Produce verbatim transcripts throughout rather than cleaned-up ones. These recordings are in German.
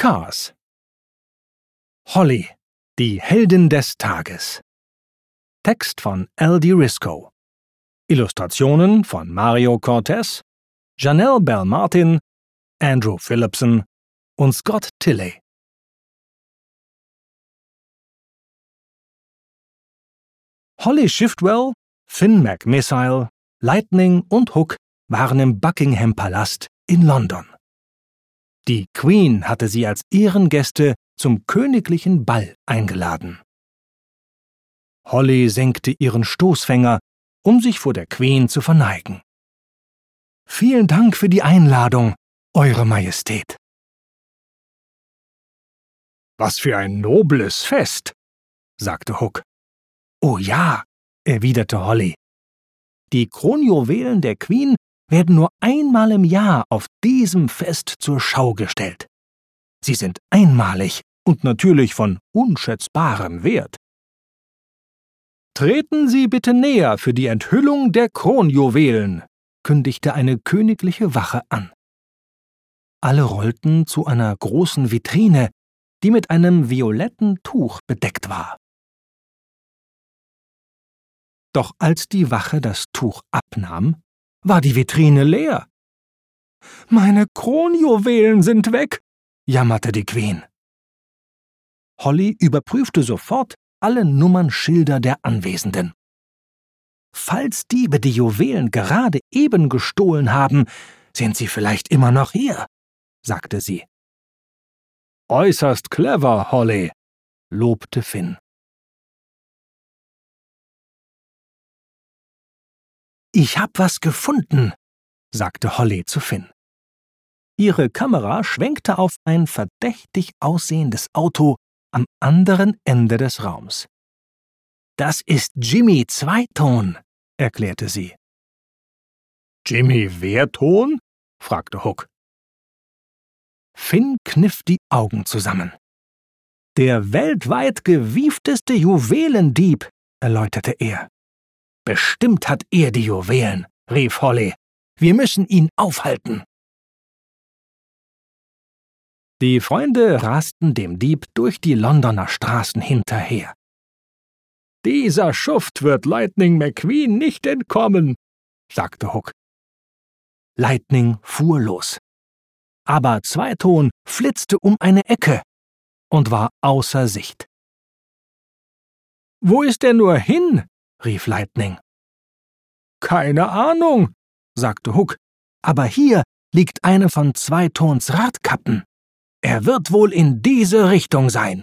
Cars. Holly, die Heldin des Tages. Text von Al D. Risco. Illustrationen von Mario Cortez, Janelle Bell Martin, Andrew Phillipson und Scott Tilley. Holly Shiftwell, Finn McMissile, Lightning und Hook waren im Buckingham-Palast in London. Die Queen hatte sie als Ehrengäste zum königlichen Ball eingeladen. Holly senkte ihren Stoßfänger, um sich vor der Queen zu verneigen. »Vielen Dank für die Einladung, Eure Majestät.« »Was für ein nobles Fest«, sagte Hook. »Oh ja«, erwiderte Holly. »Die Kronjuwelen der Queen werden nur einmal im Jahr auf diesem Fest zur Schau gestellt. Sie sind einmalig und natürlich von unschätzbarem Wert. »Treten Sie bitte näher für die Enthüllung der Kronjuwelen«, kündigte eine königliche Wache an. Alle rollten zu einer großen Vitrine, die mit einem violetten Tuch bedeckt war. Doch als die Wache das Tuch abnahm, war die Vitrine leer. »Meine Kronjuwelen sind weg«, jammerte die Queen. Holly überprüfte sofort alle Nummernschilder der Anwesenden. »Falls Diebe die Juwelen gerade eben gestohlen haben, sind sie vielleicht immer noch hier«, sagte sie. »Äußerst clever, Holly«, lobte Finn. »Ich hab was gefunden«, sagte Holly zu Finn. Ihre Kamera schwenkte auf ein verdächtig aussehendes Auto am anderen Ende des Raums. »Das ist Jimmy Zweiton«, erklärte sie. »Jimmy Wehrton?«, fragte Hook. Finn kniff die Augen zusammen. »Der weltweit gewiefteste Juwelendieb«, erläuterte er. »Bestimmt hat er die Juwelen«, rief Holly. »Wir müssen ihn aufhalten.« Die Freunde rasten dem Dieb durch die Londoner Straßen hinterher. »Dieser Schuft wird Lightning McQueen nicht entkommen«, sagte Hook. Lightning fuhr los. Aber Zweiton flitzte um eine Ecke und war außer Sicht. »Wo ist er nur hin?«, rief Lightning. »Keine Ahnung«, sagte Hook, »aber hier liegt eine von Zweitons Radkappen. Er wird wohl in diese Richtung sein.«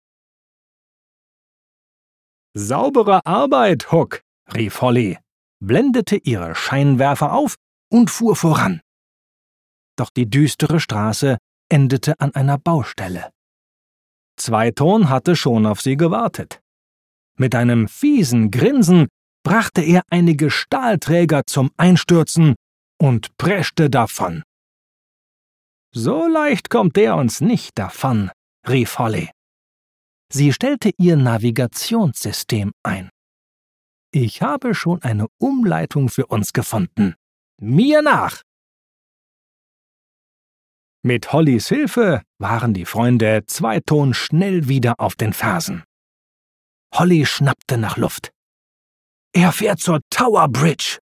»Saubere Arbeit, Hook«, rief Holly, blendete ihre Scheinwerfer auf und fuhr voran. Doch die düstere Straße endete an einer Baustelle. Zweiton hatte schon auf sie gewartet. Mit einem fiesen Grinsen brachte er einige Stahlträger zum Einstürzen und preschte davon. »So leicht kommt der uns nicht davon«, rief Holly. Sie stellte ihr Navigationssystem ein. »Ich habe schon eine Umleitung für uns gefunden. Mir nach!« Mit Hollys Hilfe waren die Freunde Zweiton schnell wieder auf den Fersen. Holly schnappte nach Luft. »Er fährt zur Tower Bridge!«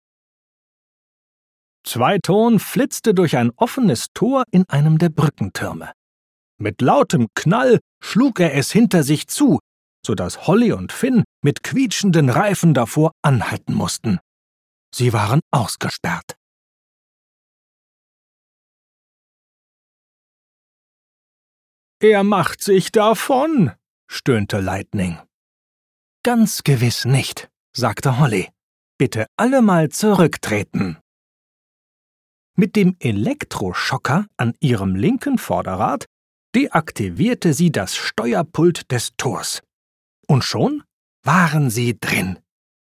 Zweiton flitzte durch ein offenes Tor in einem der Brückentürme. Mit lautem Knall schlug er es hinter sich zu, so dass Holly und Finn mit quietschenden Reifen davor anhalten mussten. Sie waren ausgesperrt. »Er macht sich davon«, stöhnte Lightning. »Ganz gewiss nicht«, sagte Holly. »Bitte alle mal zurücktreten.« Mit dem Elektroschocker an ihrem linken Vorderrad deaktivierte sie das Steuerpult des Tors. Und schon waren sie drin.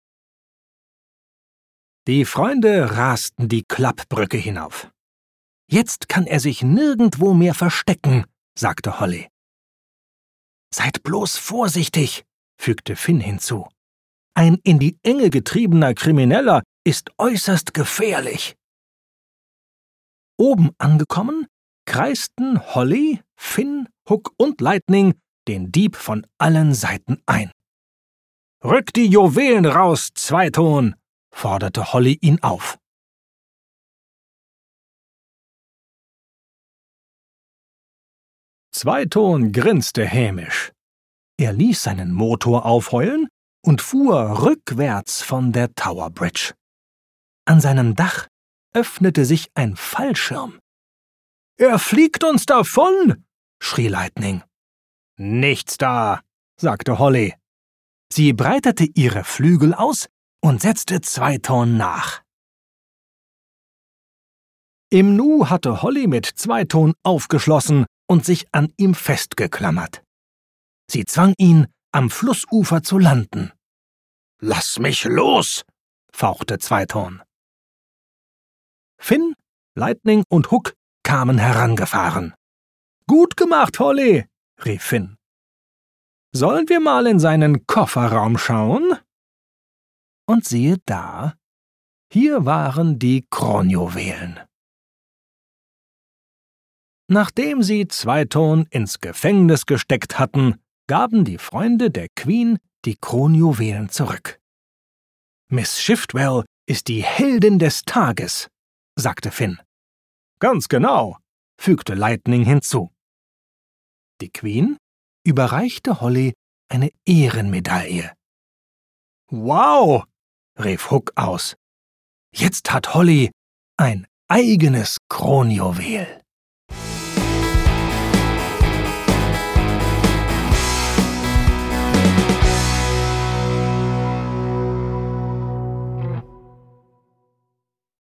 Die Freunde rasten die Klappbrücke hinauf. »Jetzt kann er sich nirgendwo mehr verstecken«, sagte Holly. »Seid bloß vorsichtig«, fügte Finn hinzu. »Ein in die Enge getriebener Krimineller ist äußerst gefährlich.« Oben angekommen, kreisten Holly, Finn, Hook und Lightning den Dieb von allen Seiten ein. »Rück die Juwelen raus, Zweiton«, forderte Holly ihn auf. Zweiton grinste hämisch. Er ließ seinen Motor aufheulen und fuhr rückwärts von der Tower Bridge. An seinem Dach öffnete sich ein Fallschirm. »Er fliegt uns davon«, schrie Lightning. »Nichts da«, sagte Holly. Sie breitete ihre Flügel aus und setzte Zweiton nach. Im Nu hatte Holly mit Zweiton aufgeschlossen und sich an ihm festgeklammert. Sie zwang ihn, am Flussufer zu landen. »Lass mich los«, fauchte Zweiton. Finn, Lightning und Hook kamen herangefahren. »Gut gemacht, Holly«, rief Finn. »Sollen wir mal in seinen Kofferraum schauen?« Und siehe da, hier waren die Kronjuwelen. Nachdem sie Zweiton ins Gefängnis gesteckt hatten, gaben die Freunde der Queen die Kronjuwelen zurück. »Miss Shiftwell ist die Heldin des Tages«, sagte Finn. »Ganz genau«, fügte Lightning hinzu. Die Queen überreichte Holly eine Ehrenmedaille. »Wow«, rief Hook aus. »Jetzt hat Holly ein eigenes Kronjuwel.«